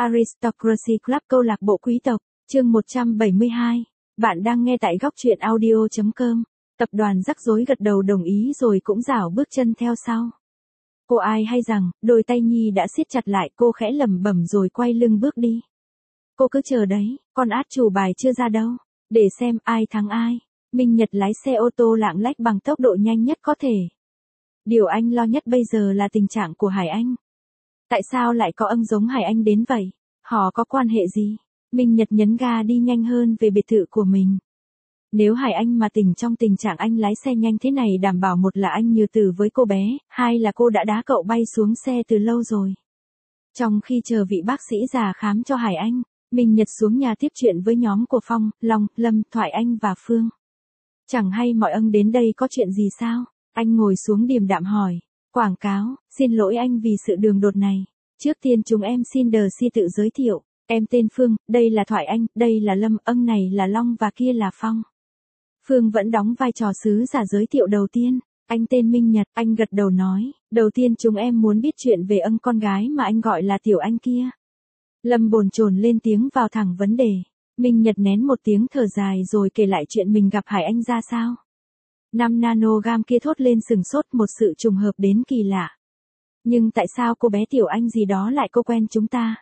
Aristocracy Club câu lạc bộ quý tộc, chương 172. Bạn đang nghe tại góc truyện audio.com. Tập đoàn rắc rối gật đầu đồng ý rồi cũng rảo bước chân theo sau. Cô ai hay rằng, đôi tay Nhi đã siết chặt lại, cô khẽ lẩm bẩm rồi quay lưng bước đi. Cô cứ chờ đấy, con át chủ bài chưa ra đâu. Để xem ai thắng ai. Minh Nhật lái xe ô tô lạng lách bằng tốc độ nhanh nhất có thể. Điều anh lo nhất bây giờ là tình trạng của Hải Anh. Tại sao lại có ông giống Hải Anh đến vậy? Họ có quan hệ gì? Minh Nhật nhấn ga đi nhanh hơn về biệt thự của mình. Nếu Hải Anh mà tỉnh trong tình trạng anh lái xe nhanh thế này, đảm bảo một là anh như từ với cô bé, hai là cô đã đá cậu bay xuống xe từ lâu rồi. Trong khi chờ vị bác sĩ già khám cho Hải Anh, Minh Nhật xuống nhà tiếp chuyện với nhóm của Phong, Long, Lâm, Thoại Anh và Phương. Chẳng hay mọi ông đến đây có chuyện gì sao? Anh ngồi xuống điềm đạm hỏi. Quảng cáo, xin lỗi anh vì sự đường đột này. Trước tiên chúng em xin si tự giới thiệu. Em tên Phương, đây là Thoại Anh, đây là Lâm, ông này là Long và kia là Phong. Phương vẫn đóng vai trò sứ giả giới thiệu đầu tiên. Anh tên Minh Nhật, anh gật đầu nói. Đầu tiên chúng em muốn biết chuyện về con gái mà anh gọi là Tiểu Anh kia. Lâm bồn chồn lên tiếng vào thẳng vấn đề. Minh Nhật nén một tiếng thở dài rồi kể lại chuyện mình gặp Hải Anh ra sao. 5 nanogam kia thốt lên sừng sốt, một sự trùng hợp đến kỳ lạ. Nhưng tại sao cô bé Tiểu Anh gì đó lại cô quen chúng ta?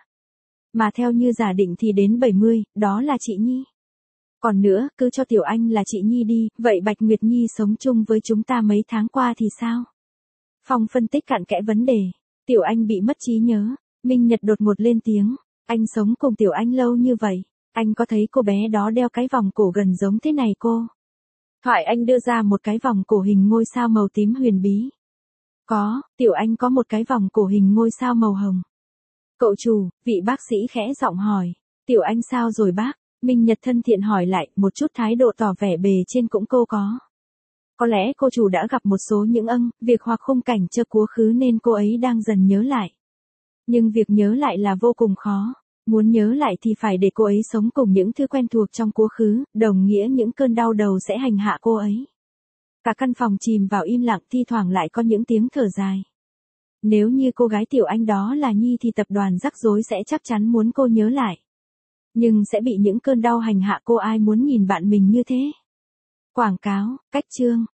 Mà theo như giả định thì đến 70, đó là chị Nhi. Còn nữa, cứ cho Tiểu Anh là chị Nhi đi, vậy Bạch Nguyệt Nhi sống chung với chúng ta mấy tháng qua thì sao? Phong phân tích cặn kẽ vấn đề. Tiểu Anh bị mất trí nhớ. Minh Nhật đột ngột lên tiếng. Anh sống cùng Tiểu Anh lâu như vậy. Anh có thấy cô bé đó đeo cái vòng cổ gần giống thế này cô? Thoại Anh đưa ra một cái vòng cổ hình ngôi sao màu tím huyền bí. Có, Tiểu Anh có một cái vòng cổ hình ngôi sao màu hồng. Cậu chủ, vị bác sĩ khẽ giọng hỏi. Tiểu Anh sao rồi bác? Minh Nhật thân thiện hỏi lại, một chút thái độ tỏ vẻ bề trên cũng cô có. Có lẽ cô chủ đã gặp một số những việc hoặc khung cảnh chưa quá khứ nên cô ấy đang dần nhớ lại. Nhưng việc nhớ lại là vô cùng khó. Muốn nhớ lại thì phải để cô ấy sống cùng những thứ quen thuộc trong quá khứ, đồng nghĩa những cơn đau đầu sẽ hành hạ cô ấy. Cả căn phòng chìm vào im lặng, thi thoảng lại có những tiếng thở dài. Nếu như cô gái Tiểu Anh đó là Nhi thì tập đoàn rắc rối sẽ chắc chắn muốn cô nhớ lại. Nhưng sẽ bị những cơn đau hành hạ cô, ai muốn nhìn bạn mình như thế. Quảng cáo, cách chương,